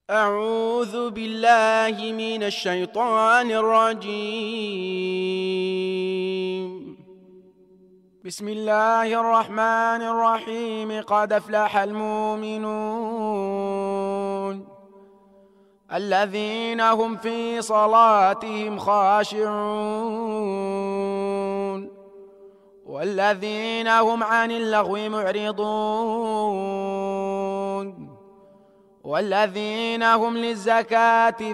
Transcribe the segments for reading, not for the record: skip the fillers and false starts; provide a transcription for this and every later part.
أعوذ بالله من الشيطان الرجيم. بسم الله الرحمن الرحيم. قد أفلح المؤمنون الذين هم في صلاتهم خاشعون والذين هم عن اللغو معرضون والذين هم للزكاة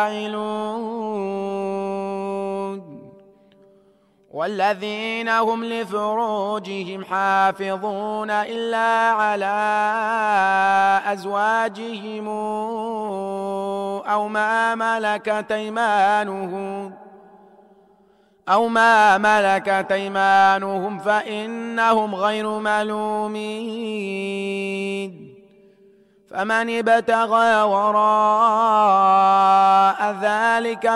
فاعلون والذين هم لفروجهم حافظون إلا على أزواجهم أو ما ملكت أيمانهم فإنهم غير ملومين. فمن ابتغى وراء ذلك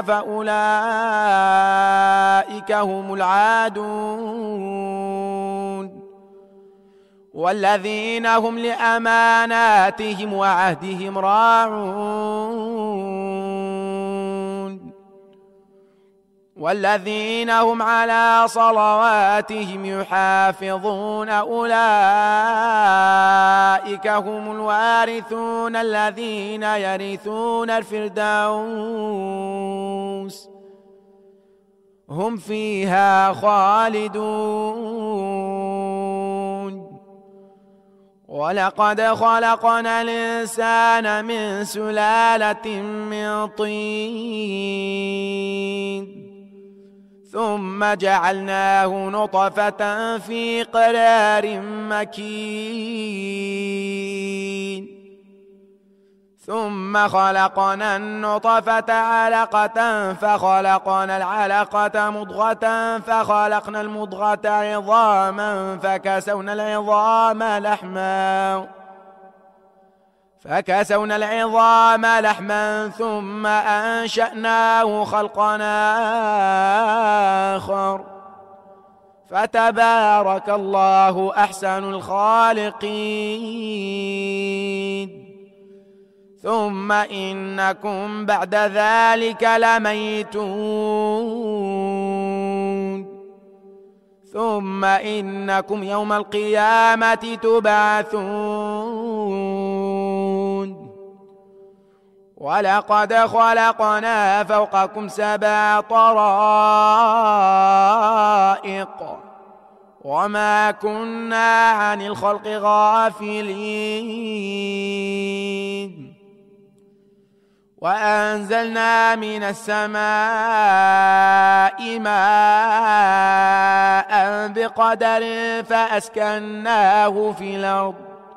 فأولئك هم العادون والذين هم لأماناتهم وعهدهم راعون والذين هم على صلواتهم يحافظون أولئك هم الوارثون الذين يرثون الفردوس هم فيها خالدون. ولقد خلقنا الإنسان من سلالة من طين ثم جعلناه نطفة في قرار مكين ثم خلقنا النطفة علقة فخلقنا العلقة مضغة فخلقنا المضغة عظاما فكسونا العظام لحما ثم أنشأناه خلقنا آخر فتبارك الله أحسن الخالقين. ثم إنكم بعد ذلك لميتون ثم إنكم يوم القيامة تبعثون. ولقد خلقنا فوقكم 7 طرائق وما كنا عن الخلق غافلين. وأنزلنا من السماء ماء بقدر فأسكناه في الأرض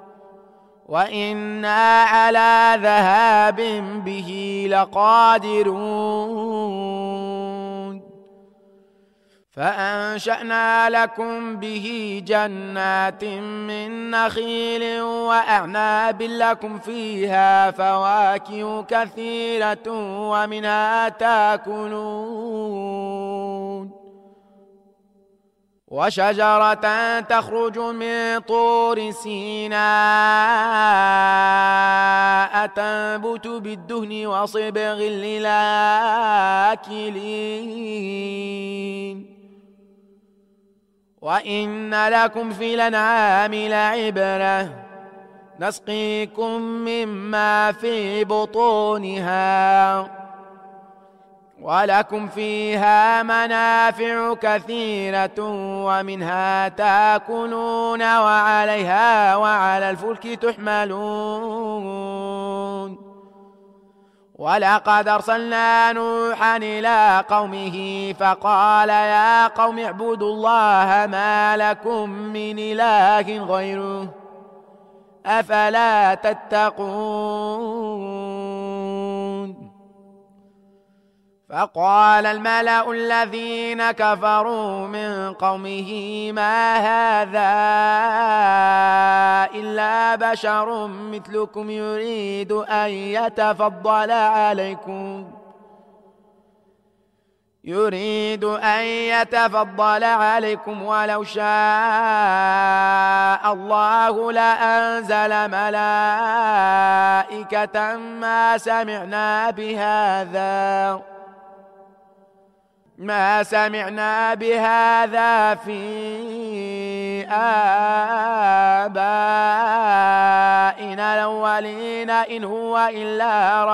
وإنا على ذهاب به لقادرون. فأنشأنا لكم به جنات من نخيل وأعناب لكم فيها فواكه كثيرة ومنها تاكلون وشجرة تخرج من طور سيناء تنبت بالدهن وصبغ للآكلين. وإن لكم في الأنعام لعبرة نسقيكم مما في بطونها ولكم فيها منافع كثيرة ومنها تاكلون وعليها وعلى الفلك تحملون. ولقد أرسلنا نوحا إلى قومه فقال يا قوم اعبدوا الله ما لكم من إله غيره أفلا تتقون. فقال الملأ الذين كفروا من قومه ما هذا إلا بشر مثلكم يريد أن يتفضل عليكم ولو شاء الله لأنزل ملائكة ما سمعنا بهذا في آبائنا الأولين إن هو إلا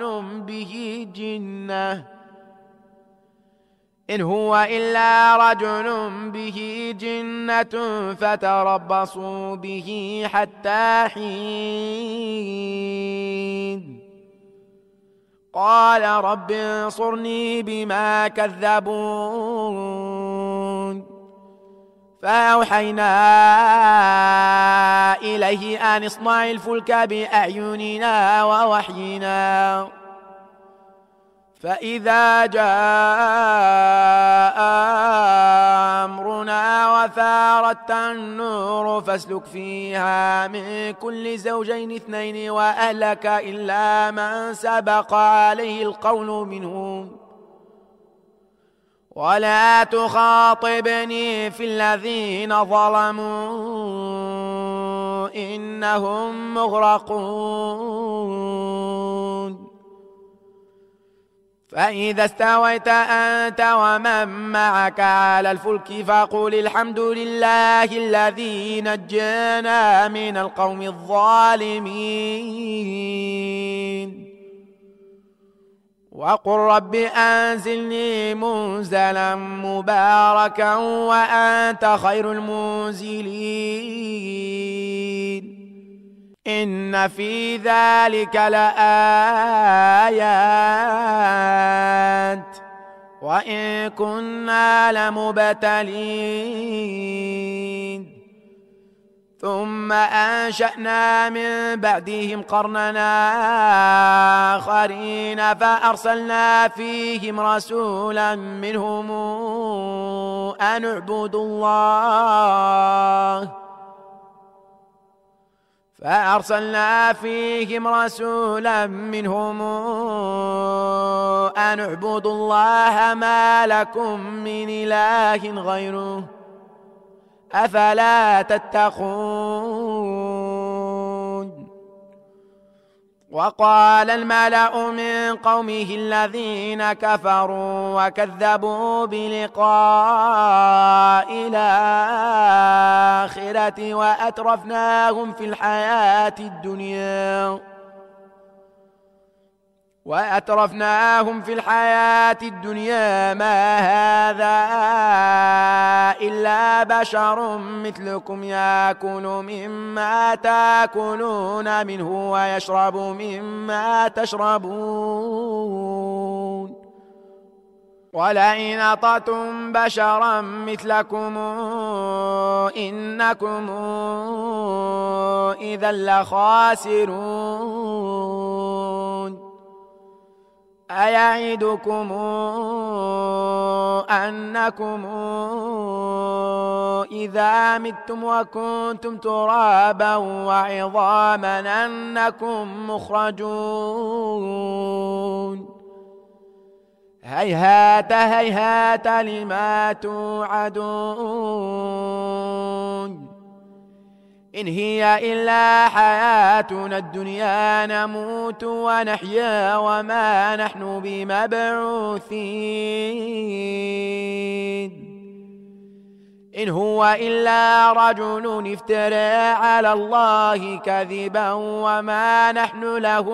رجل به جنة فتربصوا به حتى حين قال رب انصرني بما كذبون فأوحينا إليه أن اصنع الفلك بأعيننا ووحينا فإذا جاء أمرنا وفارت النور فاسلك فيها من كل زوجين 2 وأهلك إلا من سبق عليه القول منهم ولا تخاطبني في الذين ظلموا إنهم مغرقون فإذا استويت أنت ومن معك على الفلك فقل الحمد لله الذي نجانا من القوم الظالمين وقل رب أنزلني منزلا مباركا وأنت خير المنزلين إن في ذلك لآيات وإن كنا لمبتلين ثم أنشأنا من بعدهم قرننا آخرين فأرسلنا فيهم رسولا منهم أن اعبدوا الله ما لكم من إله غيره أفلا تتقون وقال الملأ من قومه الذين كفروا وكذبوا بلقاء الآخرة وأترفناهم في الحياة الدنيا ما هذا إلا بشر مثلكم يأكل مما تأكلون منه ويشرب مما تشربون ولئن أطعتم بشرا مثلكم إنكم إذا لخاسرون أيعدكم أنكم إذا متم وكنتم ترابا وعظاما أنكم مخرجون هيهات هيهات لما توعدون إن هي إلا حياتنا الدنيا نموت ونحيا وما نحن بمبعوثين إن هو إلا رجل افترى على الله كذبا وما نحن له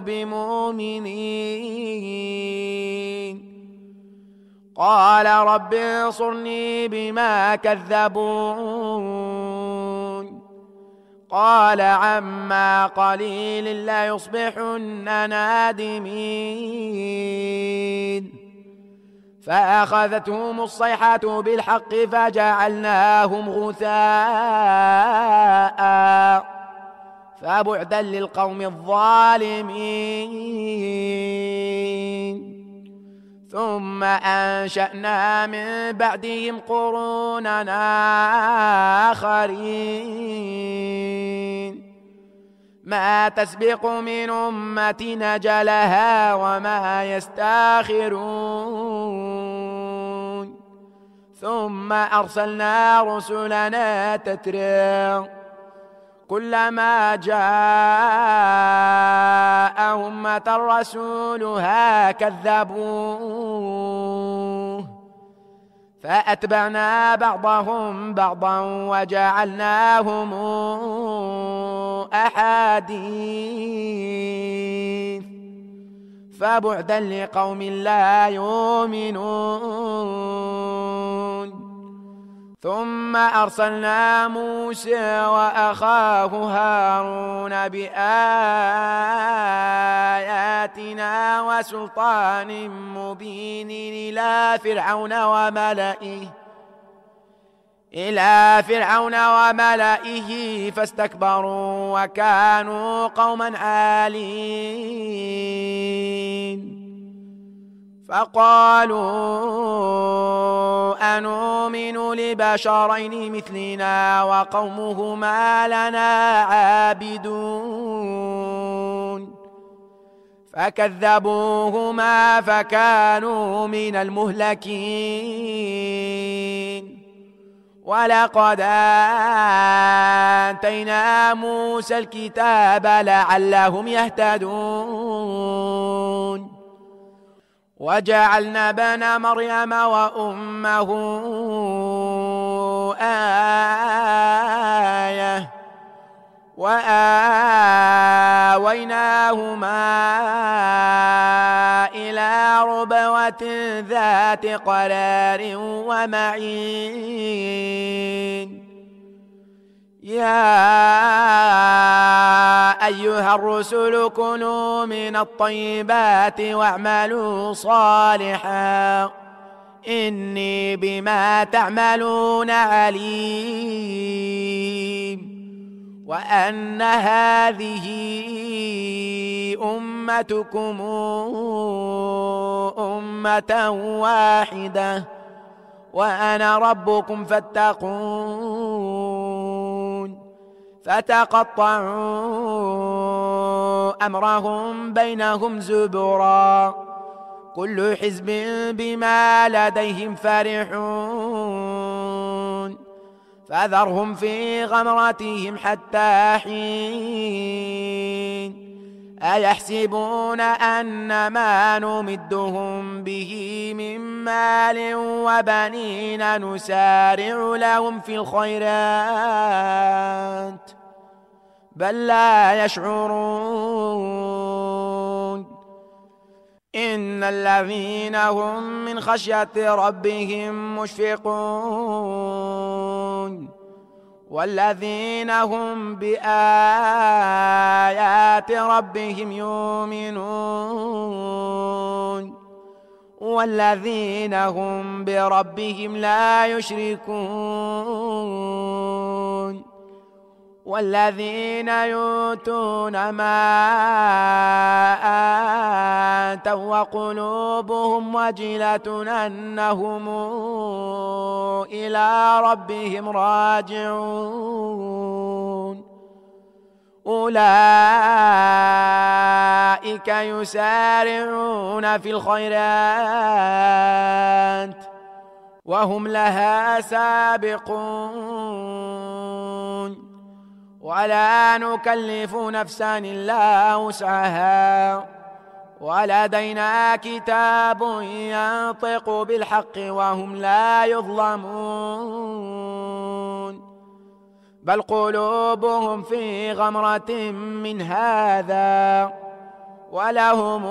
بمؤمنين قال رب انصرني بما كذبون قال عما قليل ليصبحن نادمين فأخذتهم الصيحة بالحق فجعلناهم غثاء فبعدا للقوم الظالمين ثم أنشأنا من بعدهم قروننا آخرين ما تسبق من أمة نجلها وما يستاخرون ثم أرسلنا رسلنا تترى كلما جاء أمة رسولها كذبوه فأتبعنا بعضهم بعضا وجعلناهم أحاديث فبعدا لقوم لا يؤمنون. ثم أرسلنا موسى وأخاه هارون بآياتنا وسلطان مبين إلى فرعون وملئه فاستكبروا وكانوا قوما عالين فقالوا أنؤمن لبشرين مثلنا وقومهما لنا عابدون فكذبوهما فكانوا من المهلكين. ولقد آتينا موسى الكتاب لعلهم يهتدون وجعلنا ابن مريم وأمه آية وآويناهما إلى ربوة ذات قرار ومعين. يا أيها الرسل كلوا من الطيبات واعملوا صالحا إني بما تعملون عليم. وأن هذه أمتكم أمة واحدة وأنا ربكم فاتقون. فتقطعوا أمرهم بينهم زبرا كل حزب بما لديهم فرحون فذرهم في غمرتهم حتى حين. أيحسبون أن ما نمدهم به من مال وبنين نسارع لهم في الخيرات بل لا يشعرون. إن الذين هم من خشية ربهم مشفقون والذين هم بآيات ربهم يؤمنون والذين هم بربهم لا يشركون والذين يؤتون ما آتوا وقلوبهم وجلة أنهم إلى ربهم راجعون أولئك يسارعون في الخيرات وهم لها سابقون ولا نكلف نفسا إلا وسعها ولدينا كتاب ينطق بالحق وهم لا يظلمون بل قلوبهم في غمرة من هذا ولهم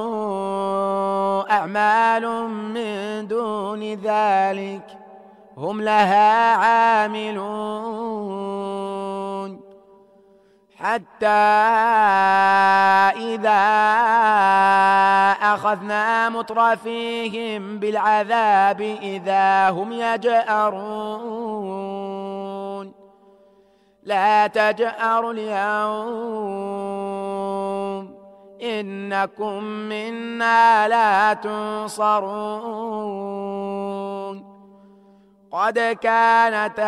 أعمال من دون ذلك هم لها عاملون حتى إذا أخذنا مترفيهم بالعذاب إذا هم يجأرون لا تجأروا اليوم إنكم منا لا تنصرون قد كانت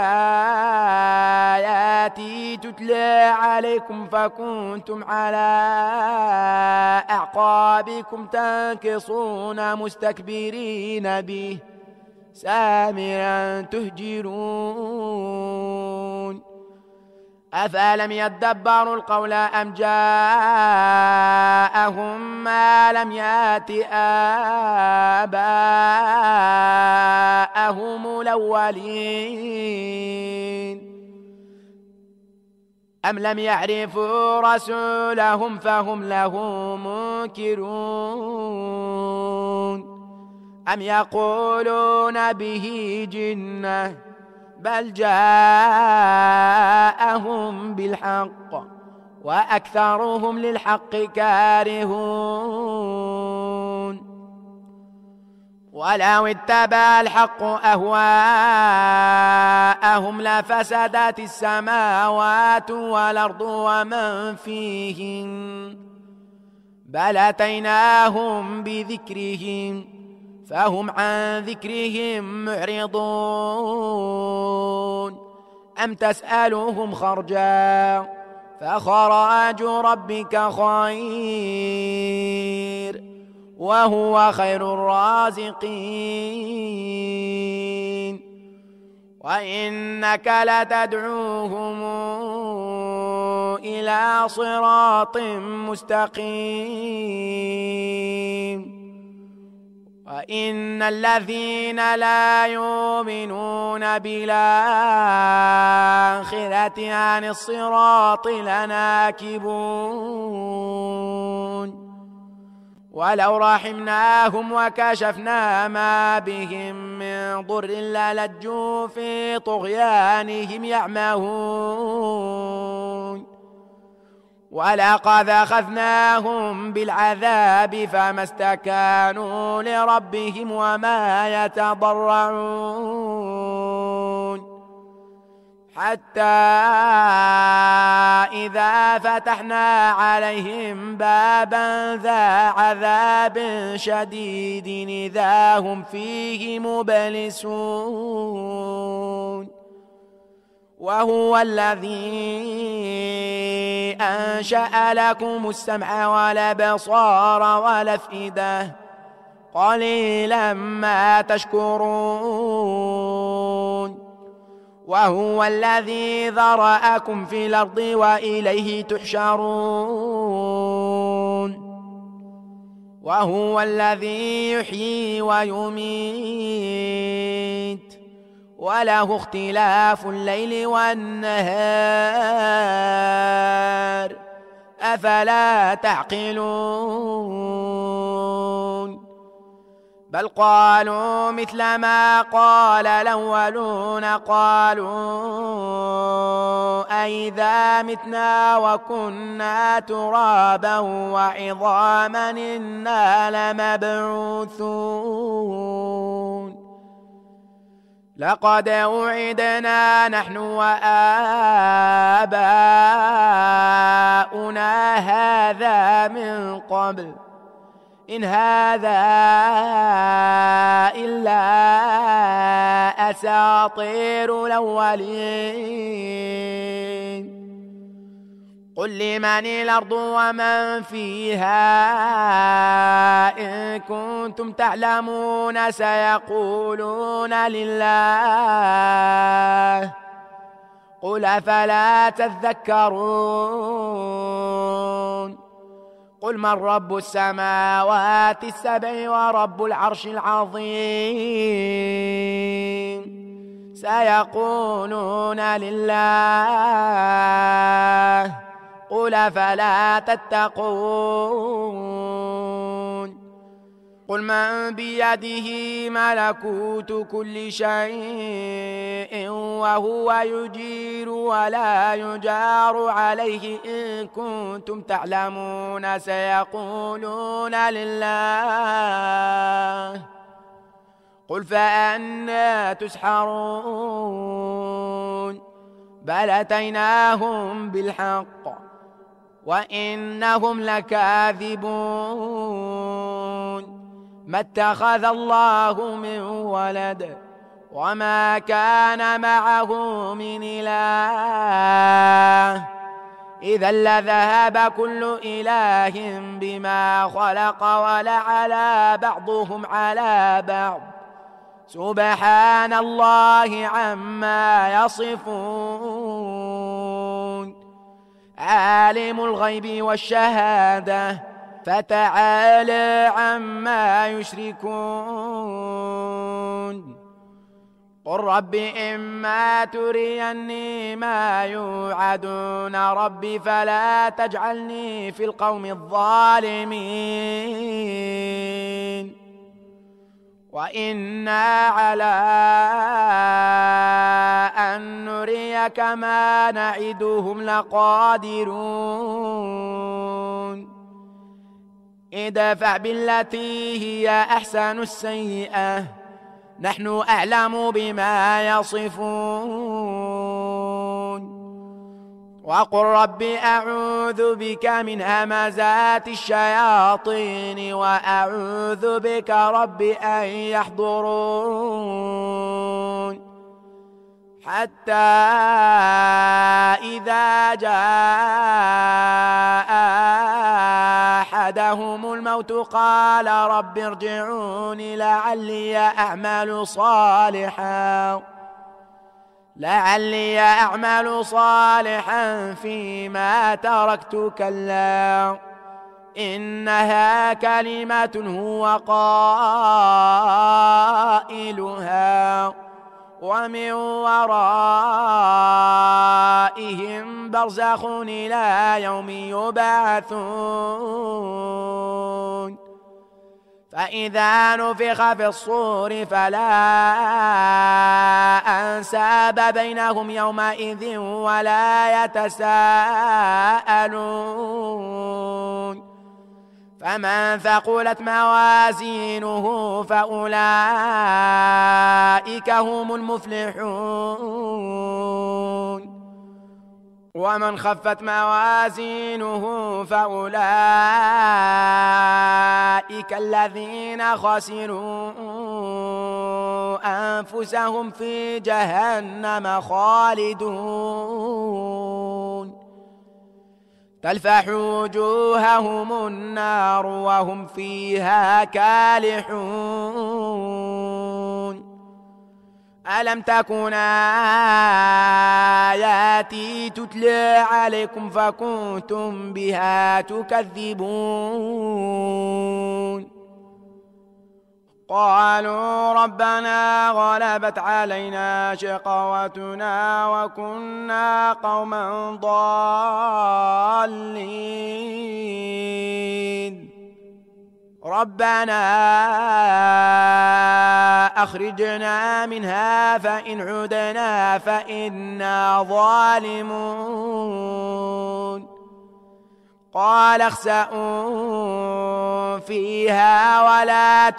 آياتي تتلى عليكم فكنتم على أعقابكم تنكصون مستكبرين به سامرا تهجرون أفلم يدبروا القول أم جاءهم ما لم يأت آباءهم الأولين أم لم يعرفوا رسولهم فهم له منكرون أم يقولون به جنة بل جاءهم بالحق وأكثرهم للحق كارهون ولو اتبع الحق أهواءهم لفسدت السماوات والأرض ومن فيهن بل أتيناهم بذكرهم فهم عن ذكرهم معرضون أم تسألهم خرجا فخراج ربك خير وهو خير الرازقين وإنك لتدعوهم إلى صراط مستقيم وإن الذين لا يؤمنون بالآخرة عن الصراط لناكبون ولو رحمناهم وكشفنا ما بهم من ضر للجوا في طغيانهم يعمهون ولقد أخذناهم بالعذاب فما استكانوا لربهم وما يتضرعون حتى إذا فتحنا عليهم بابا ذا عذاب شديد إذا هم فيه مبلسون وهو الذي أنشأ لكم السمع والأبصار والأفئدة قليلا ما تشكرون وهو الذي ذرأكم في الأرض وإليه تحشرون وهو الذي يحيي ويميت وله اختلاف الليل والنهار أفلا تعقلون بل قالوا مثل ما قال الأولون قالوا أئذا متنا وكنا ترابا وعظاما إنا لمبعوثون لقد وعدنا نحن وآباؤنا هذا من قبل إن هذا إلا أساطير الأولين قل لمن الأرض ومن فيها إن كنتم تعلمون سيقولون لله قل أفلا تذكرون قل من رب السماوات السبع ورب العرش العظيم سيقولون لله قل أفلا تتقون قل من بيده ملكوت كل شيء وهو يجير ولا يجار عليه إن كنتم تعلمون سيقولون لله قل فأنى تسحرون بل أتيناهم بالحق وإنهم لكاذبون ما اتخذ الله من ولد وما كان معه من إله إذا لذهب كل إله بما خلق ولعلى بعضهم على بعض سبحان الله عما يصفون عالم الغيب والشهادة فتعالى عما يشركون قل رب إما تريني ما يوعدون ربي فلا تجعلني في القوم الظالمين وإنا على أن نريك ما نعدهم لقادرون ادفع بالتي هي أحسن السيئة نحن أعلم بما يصفون وقل رب أعوذ بك من همزات الشياطين وأعوذ بك رب أن يحضرون حتى إذا جاء أحدهم الموت قال رب ارجعون لعلي أعمل صالحا فيما تركت كلا إنها كلمة هو قائلها ومن ورائهم برزخ إلى يوم يبعثون فإذا نفخ في الصور فلا أنساب بينهم يومئذ ولا يتساءلون فمن ثقلت موازينه فأولئك هم المفلحون ومن خفت موازينه فأولئك الذين خسروا أنفسهم في جهنم خالدون تلفح وجوههم النار وهم فيها كالحون ألم تكن آياتي تتلى عليكم فكنتم بها تكذبون قالوا ربنا غلبت علينا شقوتنا وكنا قوما ضالين ربنا أخرجنا منها فإن عدنا فإنا ظالمون قال اخسئوا فيها ولا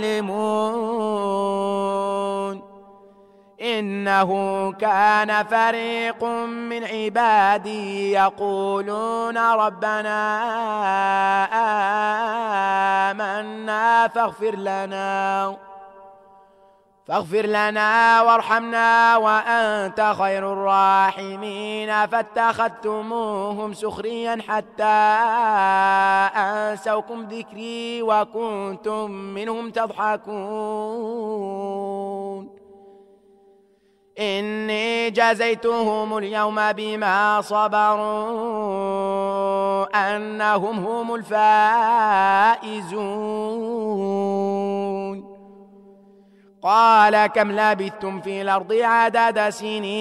تكلمون إنه كان فريق من عبادي يقولون ربنا آمنا فاغفر لنا وارحمنا وأنت خير الراحمين فاتخذتموهم سخريا حتى أنسوكم ذكري وكنتم منهم تضحكون إني جزيتهم اليوم بما صبروا أنهم هم الفائزون قال كم لبثتم في الأرض عدد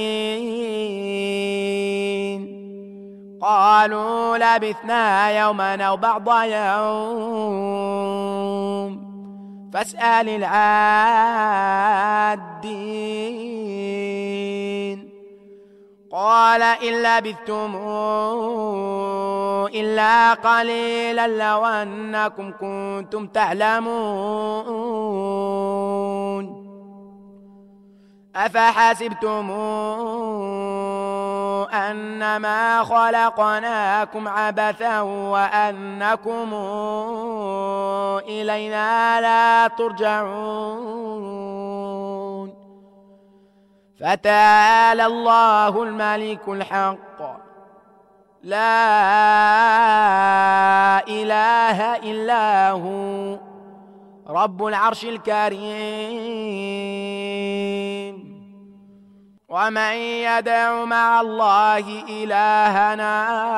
سنين قالوا لبثنا يوما أو بعض يوم فاسأل العادين قال إن لبثتم إلا قليلا لو أنكم كنتم تعلمون أفحسبتم أنما خلقناكم عبثا وأنكم إلينا لا ترجعون فتعالى الله الملك الحق لا إله إلا هو رب العرش الكريم. ومن يدع مع الله إلهنا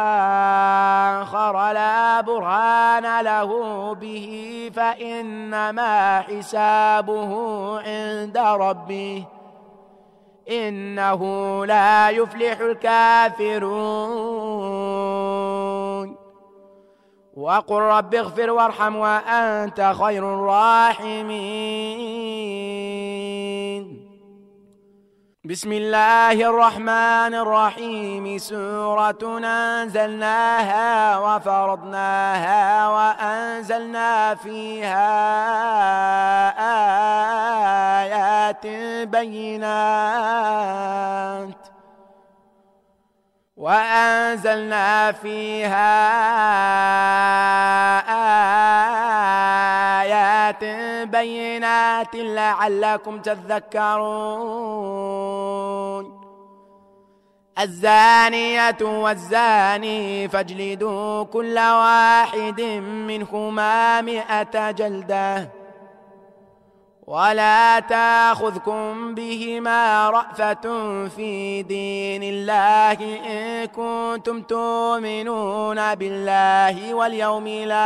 آخر لا برهان له به فإنما حسابه عند ربه إنه لا يفلح الكافرون. وقل رب اغفر وارحم وأنت خير الراحمين. بسم الله الرحمن الرحيم. سورة أنزلناها وفرضناها وأنزلنا فيها آيات بينات لعلكم تذكرون. الزانية والزاني فاجلدوا كل واحد منهما 100 جلدة ولا تأخذكم بهما رأفة في دين الله إن كنتم تؤمنون بالله واليوم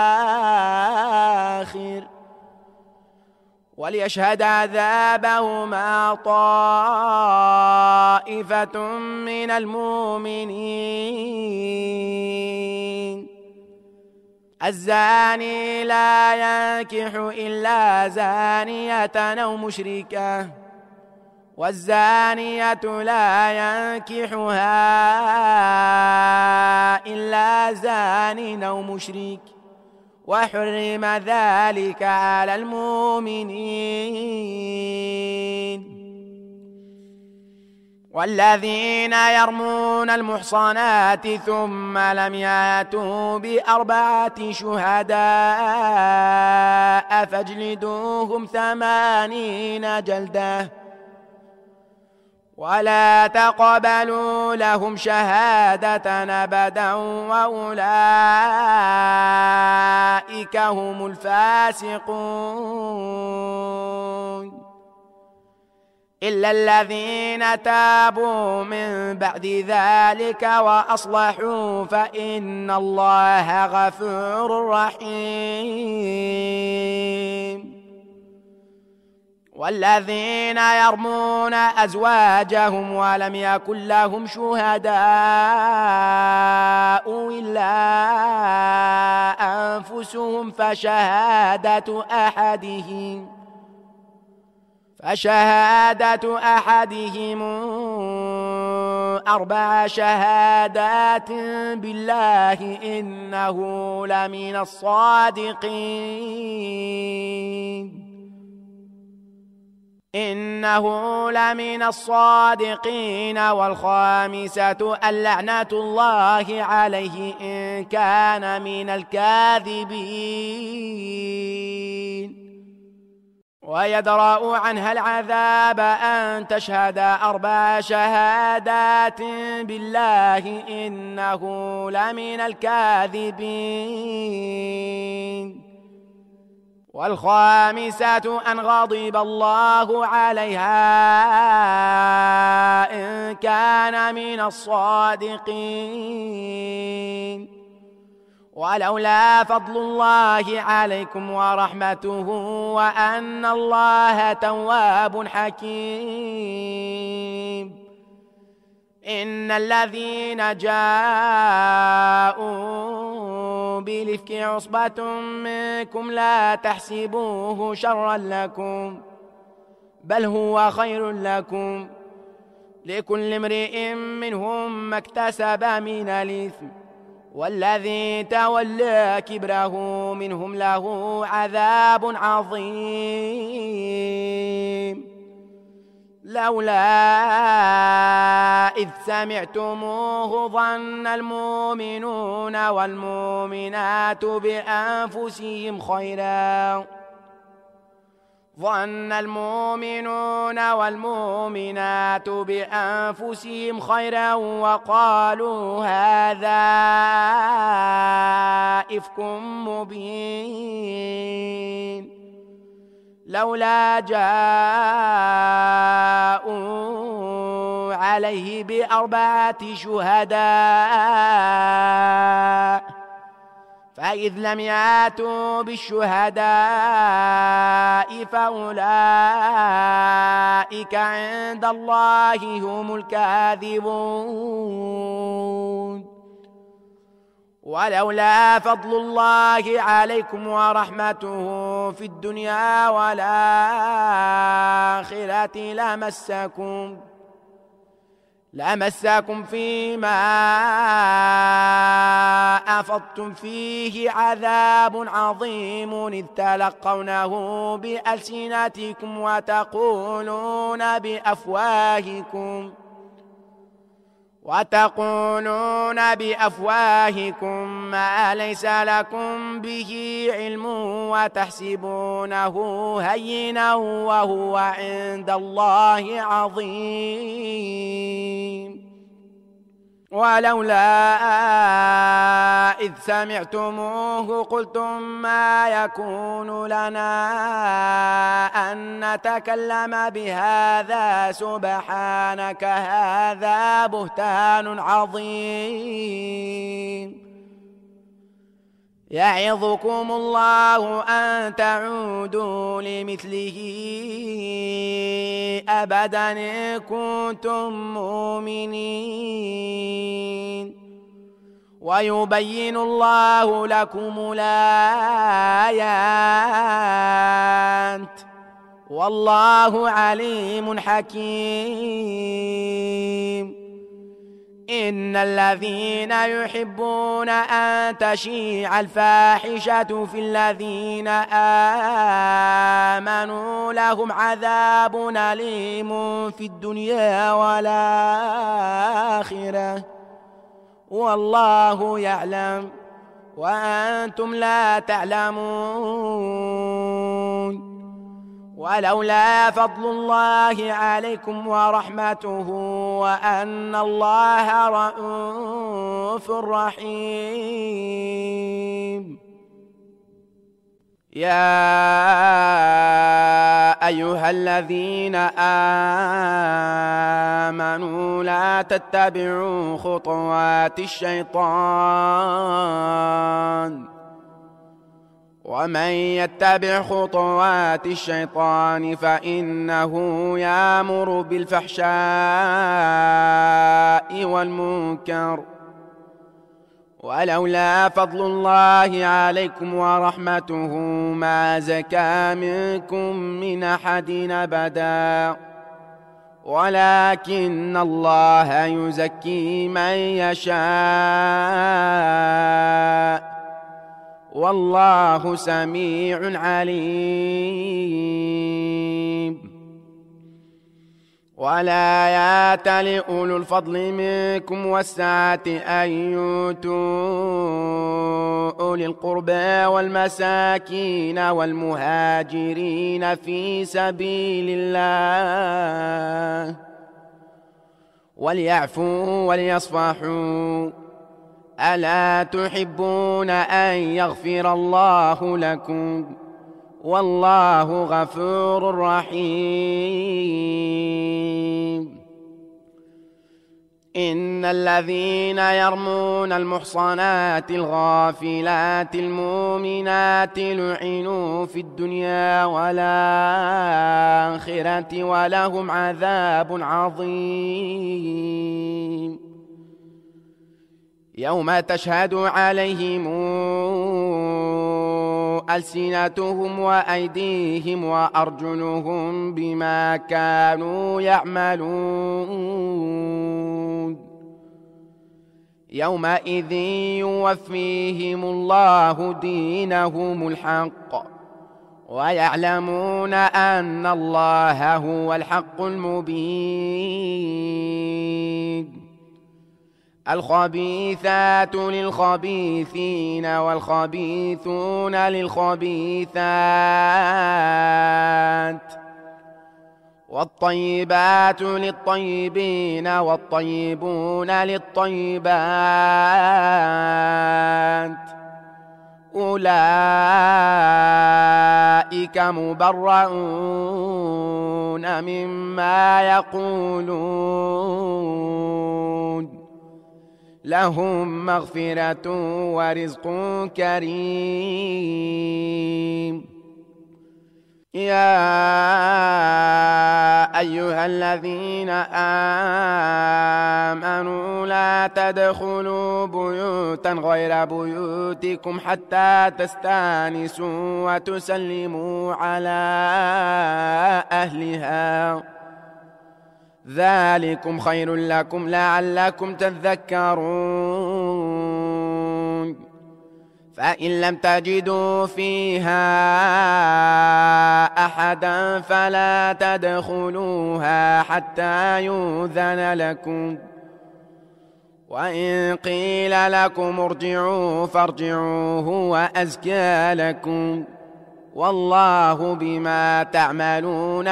الآخر. وليشهد عذابهما طائفة من المؤمنين. الزاني لا ينكح إلا زانية أو مشركة والزانية لا ينكحها إلا زان أو مشرك وحرم ذلك على المؤمنين. والذين يرمون المحصنات ثم لم يأتوا ب4 شهداء فاجلدوهم 80 جلدة ولا تقبلوا لهم شهادة أبدا وأولئك هم الفاسقون. إلا الذين تابوا من بعد ذلك وأصلحوا فإن الله غفور رحيم. والذين يرمون أزواجهم ولم يكن لهم شهداء إلا أنفسهم فشهادة أحدهم 4 شهادات بالله إنه لمن الصادقين. والخامسة اللعنة الله عليه إن كان من الكاذبين. ويدرأ عنها العذاب أن تشهد 4 شهادات بالله إنه لمن الكاذبين. والخامسة أن غضب الله عليها إن كان من الصادقين. ولولا فضل الله عليكم ورحمته وأن الله تواب حكيم. إن الذين جاءوا بالإفك عصبة منكم لا تحسبوه شرا لكم بل هو خير لكم لكل امرئ منهم ما اكتسب من الإثم والذي تولى كبره منهم له عذاب عظيم. لولا إذ سمعتموه ظن المؤمنون والمؤمنات بأنفسهم خيرا وقالوا هذا إفك مبين. لولا جاءوا عليه ب4 شهداء فإذ لم يأتوا بالشهداء فأولئك عند الله هم الكاذبون. ولولا فضل الله عليكم ورحمته في الدنيا والآخرة لمسكم فيما أفضتم فيه عذاب عظيم إذ تلقونه بألسنتكم وتقولون بأفواهكم ما ليس لكم به علم وتحسبونه هينا وهو عند الله عظيم. ولولا إذ سمعتموه قلتم ما يكون لنا أن نتكلم بهذا سبحانك هذا بهتان عظيم. يعظكم الله أن تعودوا لمثله أبدا إن كنتم مؤمنين ويبين الله لكم الآيات والله عليم حكيم. إن الذين يحبون أن تشيع الفاحشة في الذين آمنوا لهم عذاب أليم في الدنيا والآخرة والله يعلم وأنتم لا تعلمون. ولولا فضل الله عليكم ورحمته وأن الله رءوف رحيم. يا أيها الذين آمنوا لا تتبعوا خطوات الشيطان ومن يتبع خطوات الشيطان فإنه يأمر بالفحشاء والمنكر. ولولا فضل الله عليكم ورحمته ما زكى منكم من أحد أبدا ولكن الله يزكي من يشاء والله سميع عليم. ولا يأتل أولو الفضل منكم والسعة أن يؤتوا أولي القربى والمساكين والمهاجرين في سبيل الله وليعفوا وليصفحوا ألا تحبون أن يغفر الله لكم والله غفور رحيم. إن الذين يرمون المحصنات الغافلات المؤمنات لعنوا في الدنيا والآخرة ولهم عذاب عظيم. يوم تشهد عليهم ألسنتهم وأيديهم وأرجلهم بما كانوا يعملون يومئذ يوفيهم الله دينهم الحق ويعلمون أن الله هو الحق المبين. الخبيثات للخبيثين والخبيثون للخبيثات والطيبات للطيبين والطيبون للطيبات أولئك أولئك مبرؤون مما يقولون لهم مغفرة ورزق كريم. يا أيها الذين آمنوا لا تدخلوا بيوتا غير بيوتكم حتى تستأنسوا وتسلموا على أهلها ذلكم خير لكم لعلكم تذكرون. فإن لم تجدوا فيها أحدا فلا تدخلوها حتى يؤذن لكم، وإن قيل لكم ارجعوا فارجعوا هو أزكى لكم، والله بما تعملون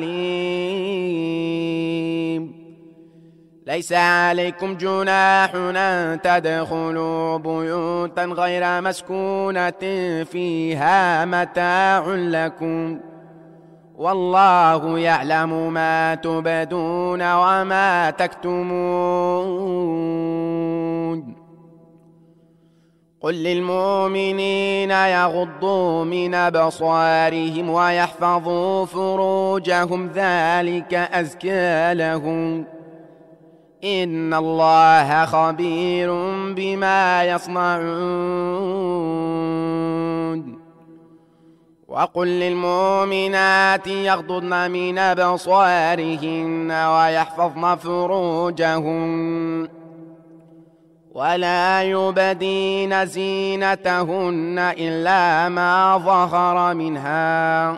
عليم. ليس عليكم جناح أن تدخلوا بيوتا غير مسكونة فيها متاع لكم، والله يعلم ما تبدون وما تكتمون. قل للمؤمنين يغضوا من أبصارهم ويحفظوا فروجهم ذلك أزكى لهم، إن الله خبير بما يصنعون. وقل للمؤمنات يغضضن من أبصارهن ويحفظن فروجهن ولا يبدين زينتهن إلا ما ظهر منها،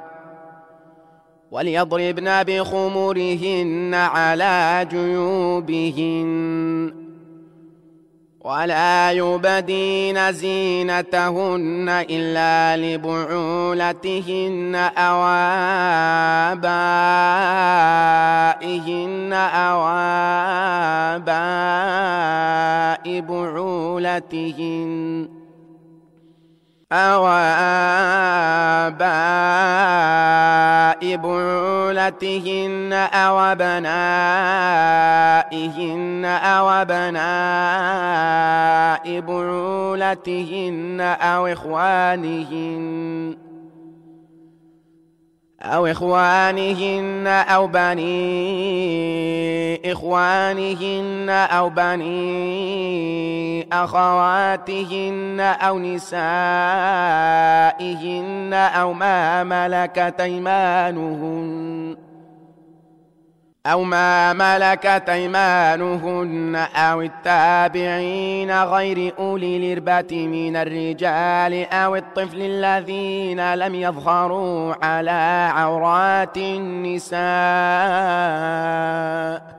وليضربن بخمرهن على جيوبهن ولا يبدين زينتهن إلا لبعولتهن أو آبائهن أو آباء بعولتهن أو آباء بعولتهن أو أبنائهن أو أبناء بعولتهن أو إخوانهن أو بني إخوانهن أو بني أخواتهن أو نسائهن أو ما ملكت أيمانهن أو التابعين غير أولي الإربة من الرجال أو الطفل الذين لم يظهروا على عورات النساء،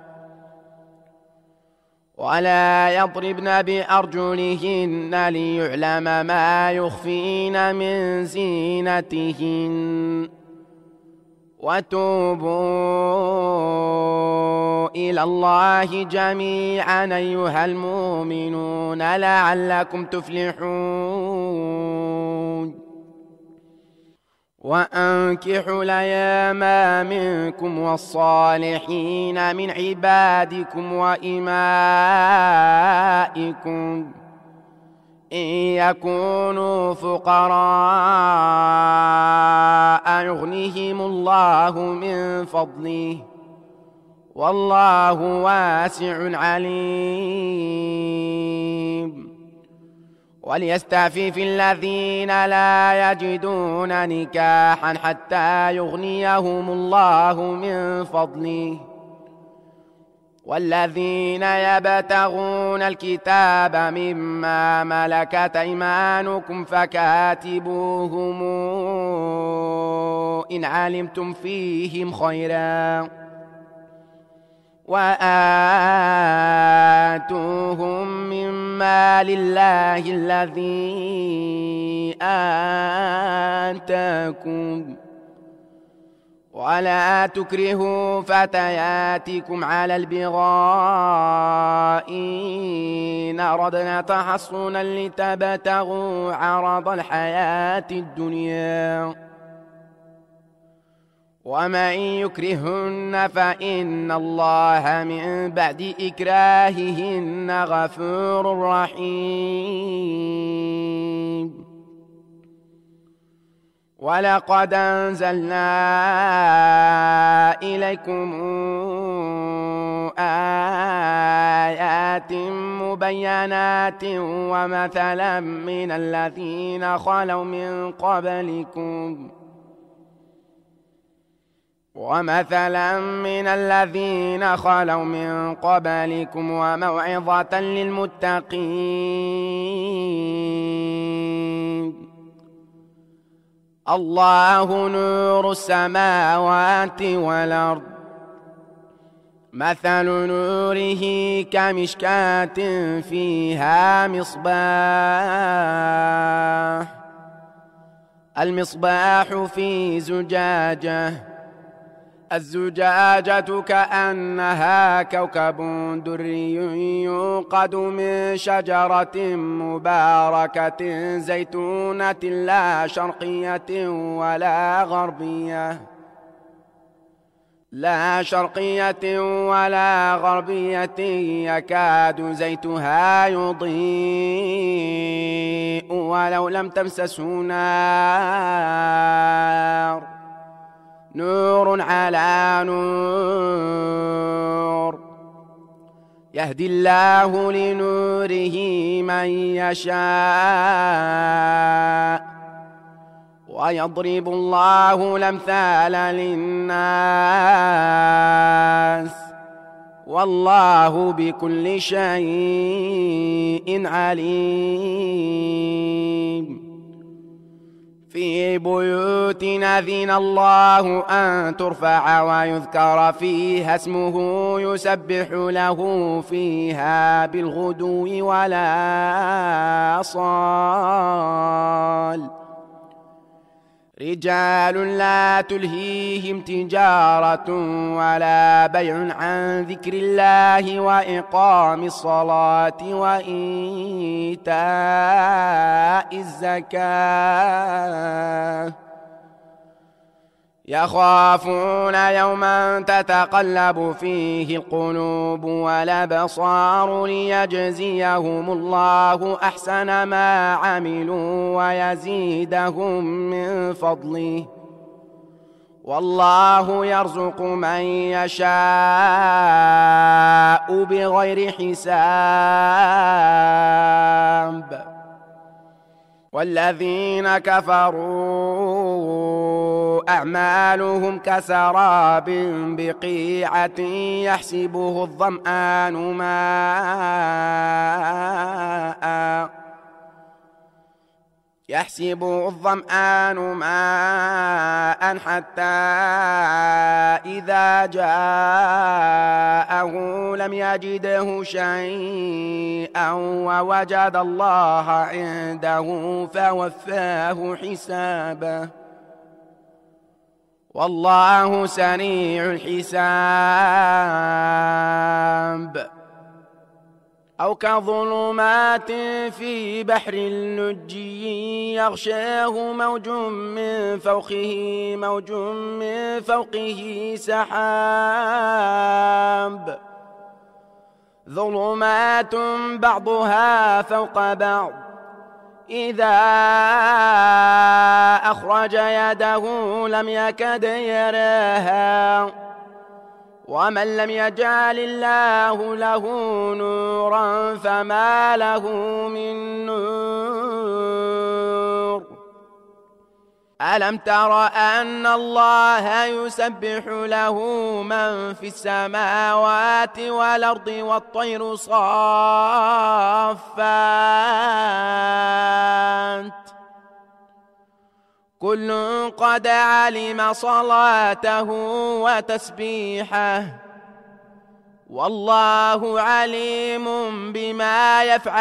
ولا يضربن بأرجلهن ليعلم ما يخفين من زينتهن، وتوبوا إلى الله جميعا أيها المؤمنون لعلكم تفلحون. وأنكحوا الأيام منكم والصالحين من عبادكم وإمائكم إن يكونوا فقراء يغنيهم الله من فضله والله واسع عليم. وليستعفف الذين لا يجدون نكاحا حتى يغنيهم الله من فضله، والذين يبتغون الكتاب مما ملكت أيمانكم فكاتبوهم إن علمتم فيهم خيرا وآتوهم مما لله الذي آتاكم، ولا تكرهوا فتياتكم على البغاء إن أردنا تحصنا لتبتغوا عرض الحياة الدنيا، ومن يكرهن فإن الله من بعد إكراههن غفور رحيم. ولقد أنزلنا إليكم آيات مبينات ومثلا من الذين خلوا من قبلكم وموعظة للمتقين. الله نور السماوات والأرض، مثل نوره كمشكاة فيها المصباح في زجاجة، الزجاجة كأنها كوكب دري يوقد من شجرة مباركة زيتونة لا شرقية ولا غربية يكاد زيتها يضيء ولو لم تمسسه نار، نور على نور، يهدي الله لنوره من يشاء ويضرب الله الأمثال للناس والله بكل شيء عليم. في بيوت أذن الله أن ترفع ويذكر فيها اسمه يسبح له فيها بالغدو والآصال، رجال لا تلهيهم تجارة ولا بيع عن ذكر الله وإقام الصلاة وإيتاء الزكاة، يخافون يوما تتقلب فيه القلوب والأبصار ليجزيهم الله أحسن ما عملوا ويزيدهم من فضله، والله يرزق من يشاء بغير حساب. والذين كفروا أعمالهم كسراب بقيعة يحسبه الظمآن ماء حتى إذا جاءه لم يجده شيئا ووجد الله عنده فوفاه حسابه، والله سريع الحساب. أو كظلمات في بحر اللجي يغشاه موج من فوقه سحاب، ظلمات بعضها فوق بعض إذا أخرج يده لم يكد يراها، ومن لم يجعل الله له نورا فما له من نور. ألم تر أن الله يسبح له من في السماوات والأرض والطير صافات، كل قد علم صلاته وتسبيحه، والله عليم بما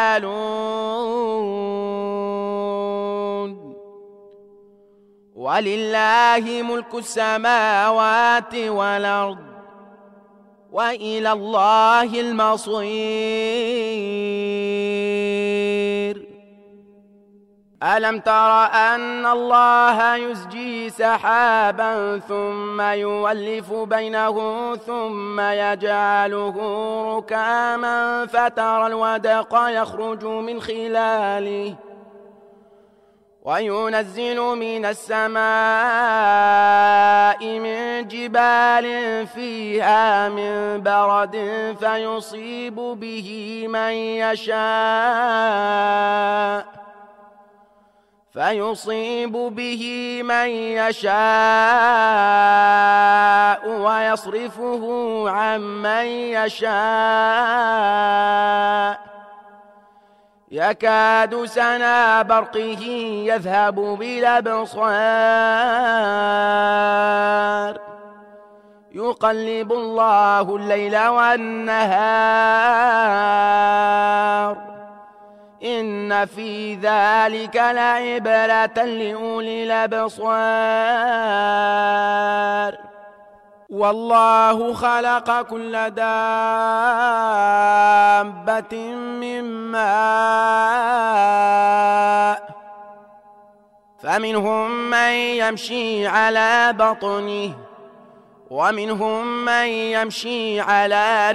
يفعلون. ولله ملك السماوات والأرض وإلى الله المصير. ألم تر أن الله يزجي سحابا ثم يولف بينه ثم يجعله ركاما فترى الودق يخرج من خلاله وينزل من السماء من جبال فيها من برد فيصيب به من يشاء ويصرفه عن من يشاء يكاد سنا برقه يذهب بالأبصار يقلب الله الليل والنهار إن في ذلك لعبرة لأولي الأبصار والله خلق كل دابة من ماء فمنهم من يمشي على بطنه ومنهم من يمشي على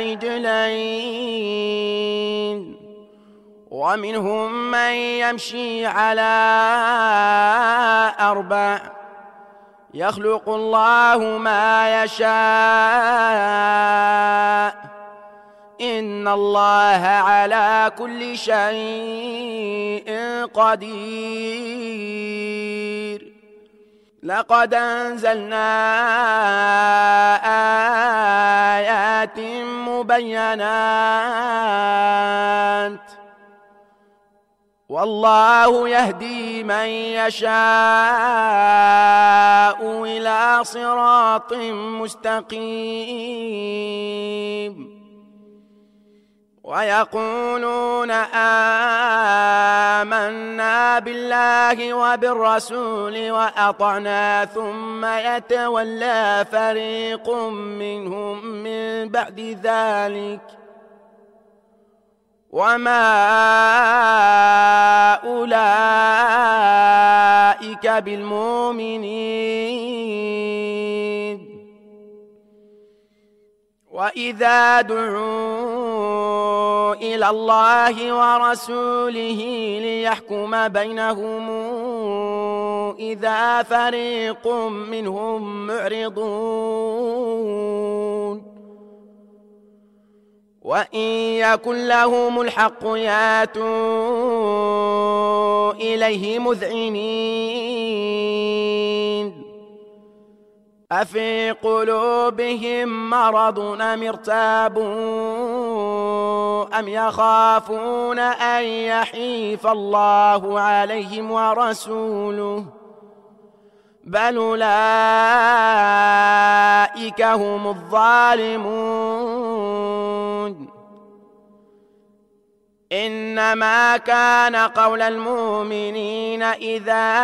رجلين ومنهم من يمشي على 4 يخلق الله ما يشاء إن الله على كل شيء قدير لقد أنزلنا آيات مبينات والله يهدي من يشاء إلى صراط مستقيم ويقولون آمنا بالله وبالرسول وأطعنا ثم يتولى فريق منهم من بعد ذلك وما أولئك بالمؤمنين وإذا دعوا إلى الله ورسوله ليحكم بينهم إذا فريق منهم معرضون وإن يكن لهم الحق ياتوا إليه مذعنين أفي قلوبهم مرض أم ارتابوا أم يخافون أن يحيف الله عليهم ورسوله بل أولئك هم الظالمون إنما كان قول المؤمنين إذا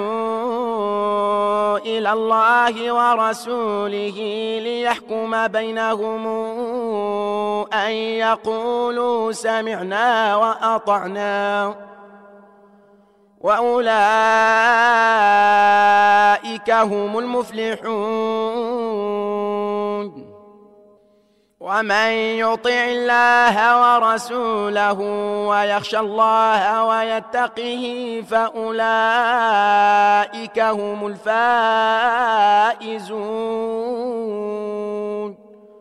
دعوا إلى الله ورسوله ليحكم بينهم أن يقولوا سمعنا وأطعنا وأولئك هم المفلحون ومن يطع الله ورسوله ويخشى الله ويتقه فأولئك هم الفائزون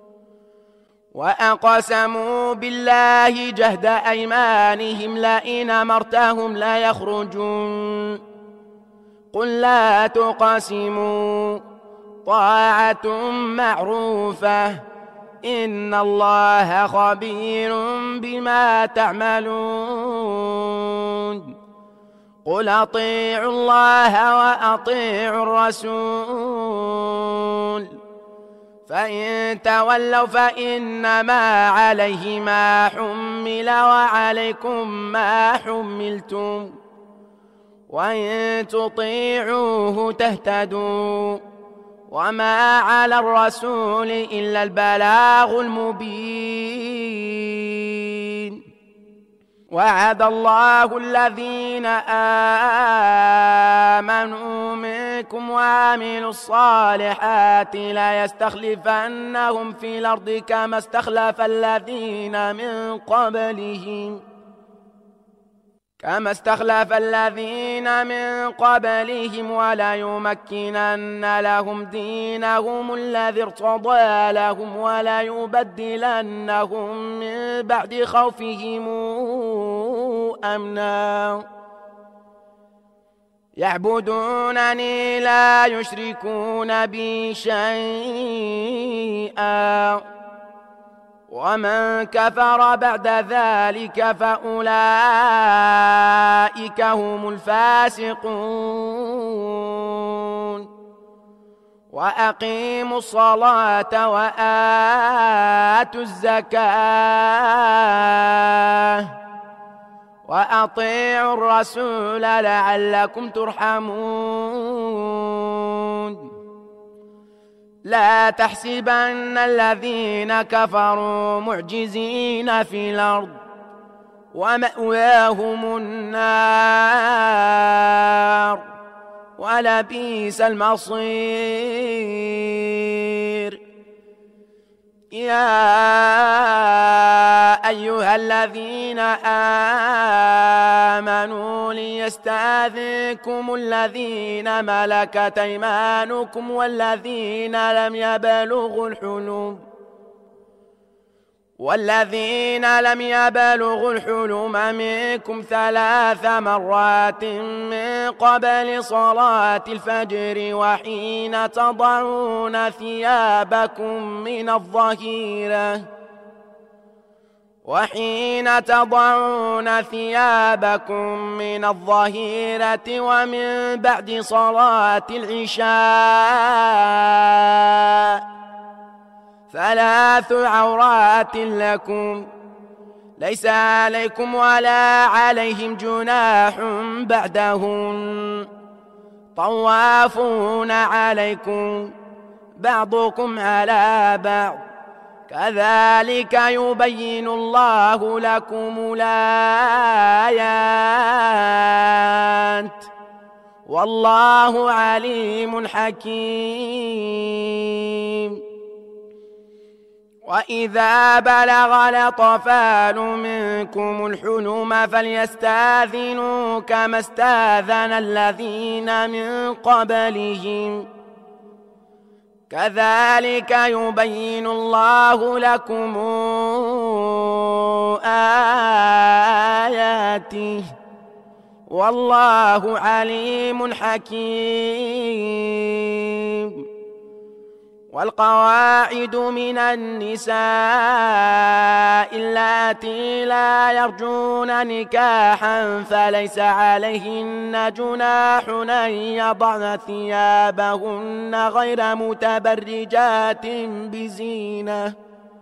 وأقسموا بالله جهد أيمانهم لئن أمرتهم ليخرجون قل لا تقسموا طاعة معروفة إن الله خبير بما تعملون قل أطيعوا الله وأطيعوا الرسول فإن تولوا فإنما عليه ما حمل وعليكم ما حملتم وإن تطيعوه تهتدوا وما على الرسول إلا البلاغ المبين وعد الله الذين آمنوا منكم وعملوا الصالحات لا يستخلفنهم في الأرض كما استخلف الذين من قبلهم ولا يمكنن لهم دينهم الذي ارتضى لهم ولا يبدلنهم من بعد خوفهم أمنا يعبدونني لا يشركون بي شيئا ومن كفر بعد ذلك فأولئك هم الفاسقون وأقيموا الصلاة وآتوا الزكاة وأطيعوا الرسول لعلكم ترحمون لا تحسبن الذين كفروا معجزين في الأرض ومأواهم النار ولبئس المصير يا أيها الذين آمنوا ليستأذنكم الذين ملكت أيمانكم والذين لم يبلغوا الحلم منكم 3 مرات من قبل صلاة الفجر وحين تضعون ثيابكم من الظهيرة ومن بعد صلاة العشاء 3 عورات لكم ليس عليكم ولا عليهم جناح بعدهن طوافون عليكم بعضكم على بعض كذلك يبين الله لكم الآيات والله عليم حكيم وإذا بلغ الأطفال منكم الحلم فليستأذنوا كما استأذن الذين من قبلهم كذلك يبين الله لكم آياته والله عليم حكيم والقواعد من النساء اللاتي لا يرجون نكاحا فليس عليهن جناح أن يضعن ثيابهن غير متبرجات بزينة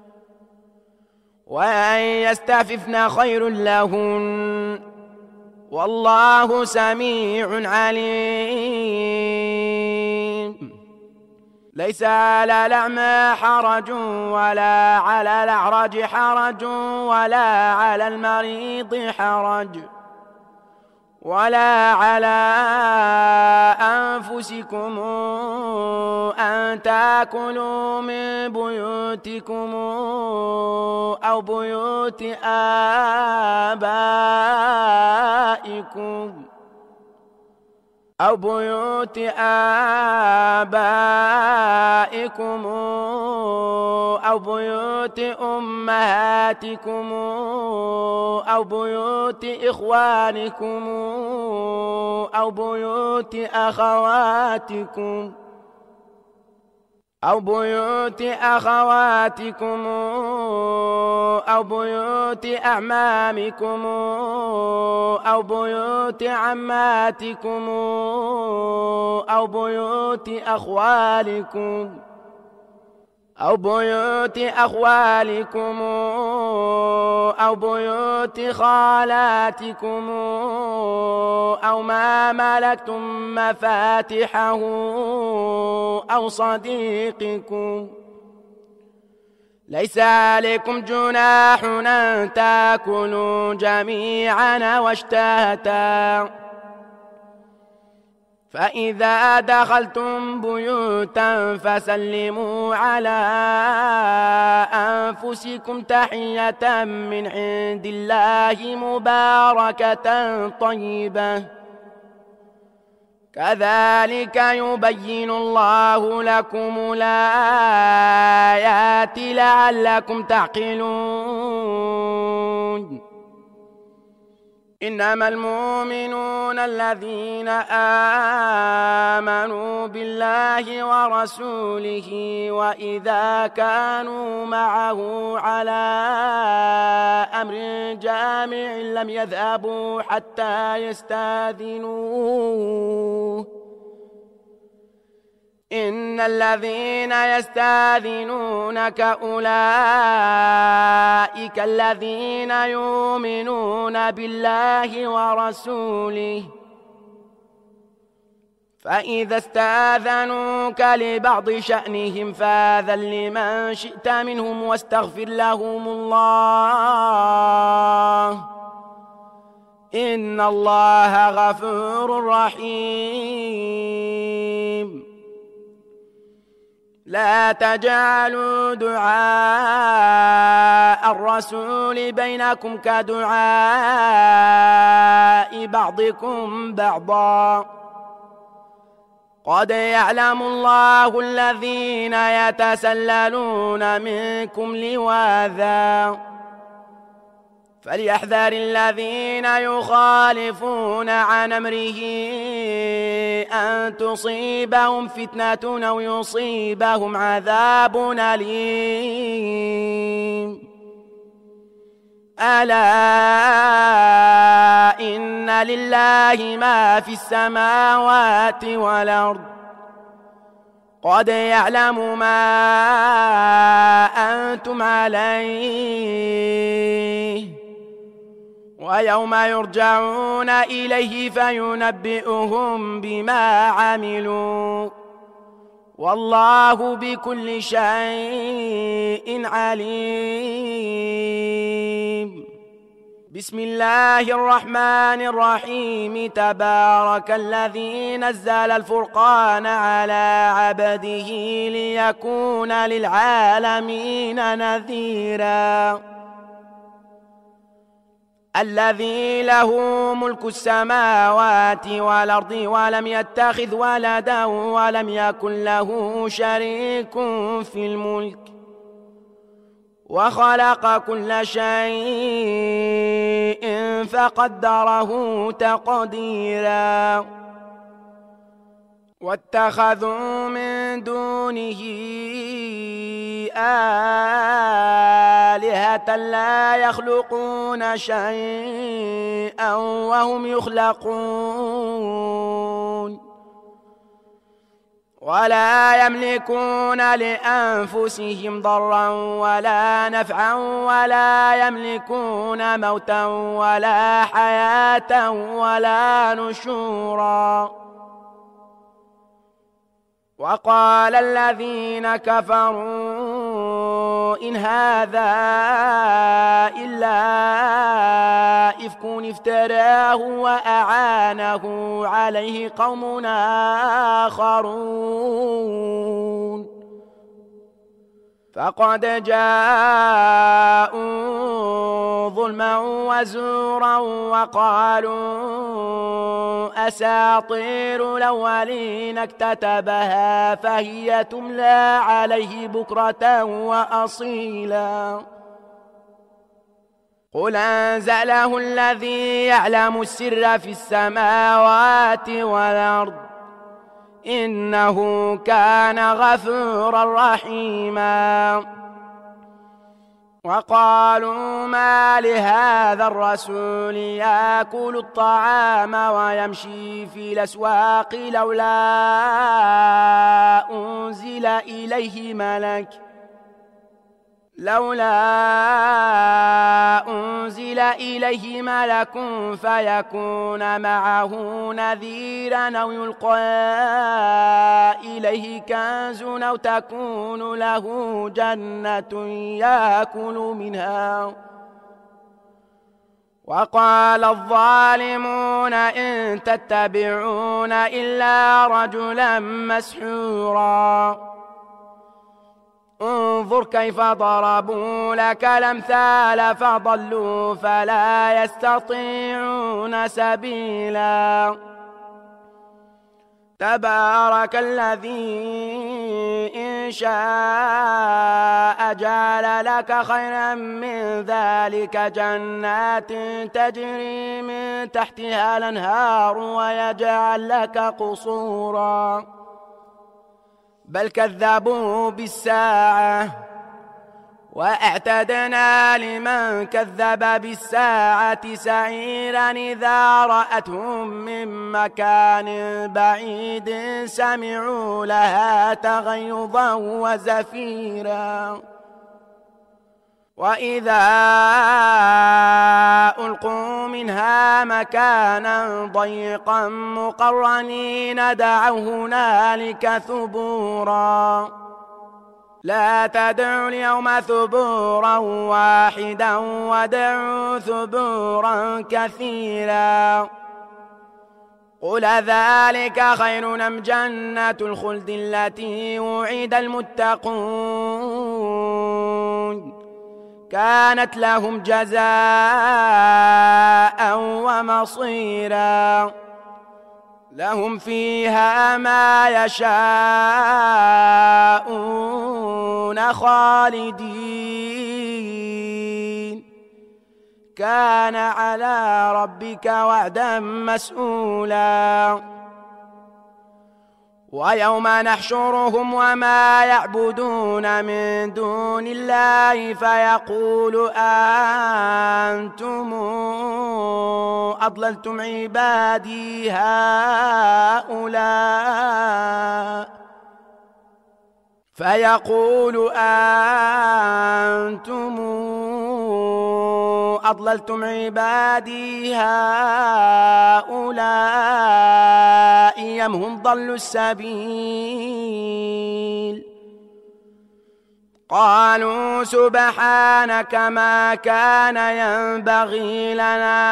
وأن يستعففن خير لهن والله سميع عليم ليس على الأعمى حرج ولا على الأعرج حرج ولا على المريض حرج ولا على أنفسكم أن تأكلوا من بيوتكم أو بيوت آبائكم أو بيوت أمهاتكم أو بيوت إخوانكم أو بيوت أخواتكم أو بيوت أعمامكم أو بيوت عماتكم أو بيوت أخوالكم أو بيوت خالاتكم أو ما ملكتم مفاتحه أو صديقكم ليس عليكم جناح أن تأكلوا جميعا واشتهتا، فإذا دخلتم بيوتا فسلموا على أنفسكم تحية من عند الله مباركة طيبة، كذلك يبين الله لكم الآيات لعلكم تعقلون. إنما المؤمنون الذين آمنوا بالله ورسوله وإذا كانوا معه على أمر جامع لم يذهبوا حتى يستأذنوه. إن الذين يستأذنونك أولئك الذين يؤمنون بالله ورسوله، فإذا استأذنوك لبعض شأنهم فأذن لمن شئت منهم واستغفر لهم الله، إن الله غفور رحيم. لا تجعلوا دعاء الرسول بينكم كدعاء بعضكم بعضا، قد يعلم الله الذين يتسللون منكم لواذا، فليحذر الذين يخالفون عن أمره أن تصيبهم فتنة أو يصيبهم عذاب أليم. ألا إن لله ما في السماوات والأرض، قد يعلم ما أنتم عليه، ويوم يرجعون إليه فينبئهم بما عملوا، والله بكل شيء عليم. بسم الله الرحمن الرحيم. تبارك الذي نزل الفرقان على عبده ليكون للعالمين نذيرا، الذي له ملك السماوات والأرض ولم يتخذ ولدا ولم يكن له شريك في الملك، وخلق كل شيء فقدره تقديرا. واتخذوا من دونه آلهة لا يخلقون شيئا وهم يخلقون، ولا يملكون لأنفسهم ضرا ولا نفعا، ولا يملكون موتا ولا حياة ولا نشورا. وقال الذين كفروا إن هذا إلا إفك افتراه وأعانه عليه قوم آخرون، فقد جاءوا ظلما وزورا وقالوا أساطير الأولين اكتتبها فهي تملى عليه بكرة وأصيلا. قل أنزله الذي يعلم السر في السماوات والأرض، إنه كان غفورا رحيما. وقالوا ما لهذا الرسول يأكل الطعام ويمشي في الأسواق لولا أنزل إليه ملك لولا أنزل إليه ملك فيكون معه نذيرا أو يلقى إليه كنز أو تكون له جنة يأكل منها. وقال الظالمون إن تتبعون إلا رجلا مسحورا انظر كيف ضربوا لك الأمثال فضلوا فلا يستطيعون سبيلا. تبارك الذي إن شاء جعل لك خيرا من ذلك جنات تجري من تحتها الأنهار ويجعل لك قصورا بل كذبوا بالساعة وأعتدنا لمن كذب بالساعة سعيرا إذا رأتهم من مكان بعيد سمعوا لها تغيظا وزفيرا وإذا ألقوا منها مكانا ضيقا مقرنين دعوا هنالك ثبورا لا تدعوا اليوم ثبورا واحدا ودعوا ثبورا كثيرا قل ذلك خير أم جنة الخلد التي وعد المتقون كانت لهم جزاء ومصيرا لهم فيها ما يشاءون خالدين كان على ربك وعدا مسئولا ويوم نحشرهم وما يعبدون من دون الله فيقول أنتم أضللتم عبادي هؤلاء أضللتم عبادي هؤلاء أم هم ضلوا السبيل قالوا سبحانك ما كان ينبغي لنا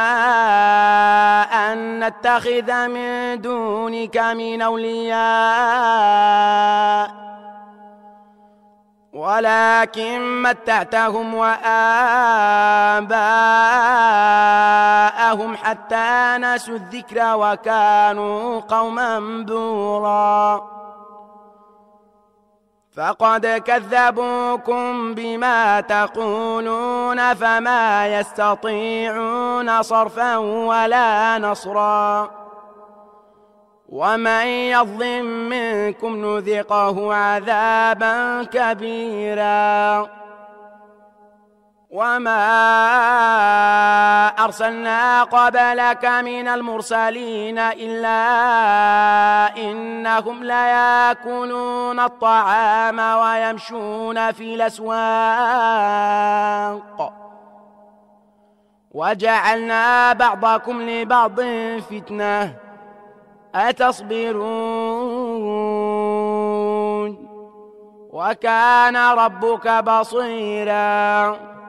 أن نتخذ من دونك من أولياء ولكن متعتهم وآباءهم حتى نسوا الذكر وكانوا قوما بورا فقد كذبوكم بما تقولون فما يستطيعون صرفا ولا نصرا ومن يظلم منكم نذقه عذابا كبيرا وما أرسلنا قبلك من المرسلين إلا إنهم ليأكلون الطعام ويمشون في الأسواق وجعلنا بعضكم لبعض فتنة أتصبرون وكان ربك بصيرا